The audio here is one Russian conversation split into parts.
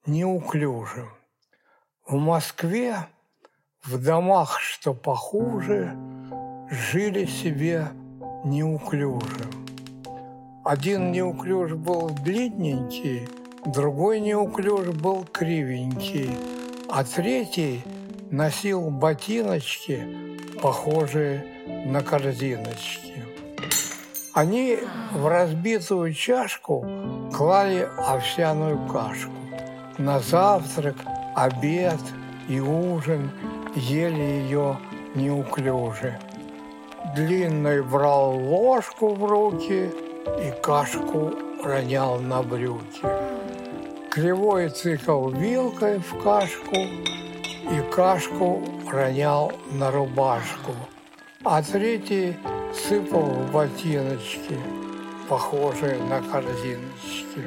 неуклюжим. В Москве, в домах, что похуже, жили себе неуклюжим. Один неуклюж был длинненький, другой неуклюж был кривенький, а третий носил ботиночки, похожие на корзиночки. Они в разбитую чашку клали овсяную кашку. На завтрак, обед и ужин ели ее неуклюже. Длинный брал ложку в руки и кашку ронял на брюки. Кривой тыкал вилкой в кашку и кашку ронял на рубашку, а третий сыпал в ботиночки, похожие на корзиночки.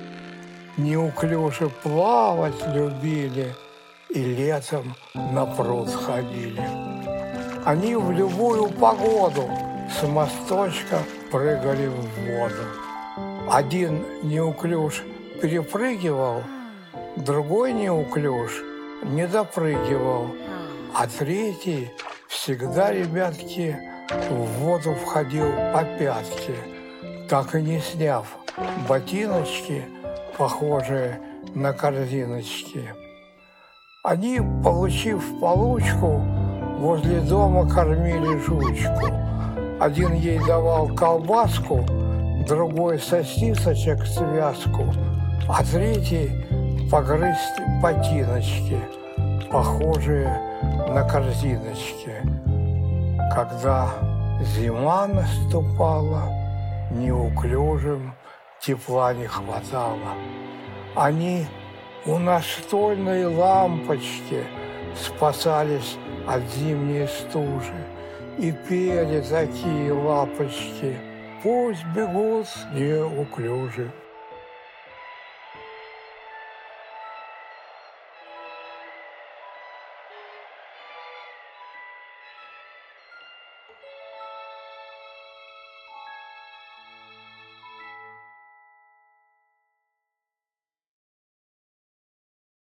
Неуклюже плавать любили и летом на пруд ходили. Они в любую погоду с мосточка прыгали в воду. Один неуклюж перепрыгивал, другой неуклюж не допрыгивал, а третий всегда, ребятки, в воду входил по пятки, так и не сняв ботиночки, похожие на корзиночки. Они, получив получку, возле дома кормили жучку. Один ей давал колбаску, другой сосисочек связку, а третий погрызть ботиночки, похожие на корзиночки. Когда зима наступала, неуклюжим тепла не хватало. Они у настольной лампочки спасались от зимней стужи и пели такие лапочки: «Пусть бегут неуклюжи».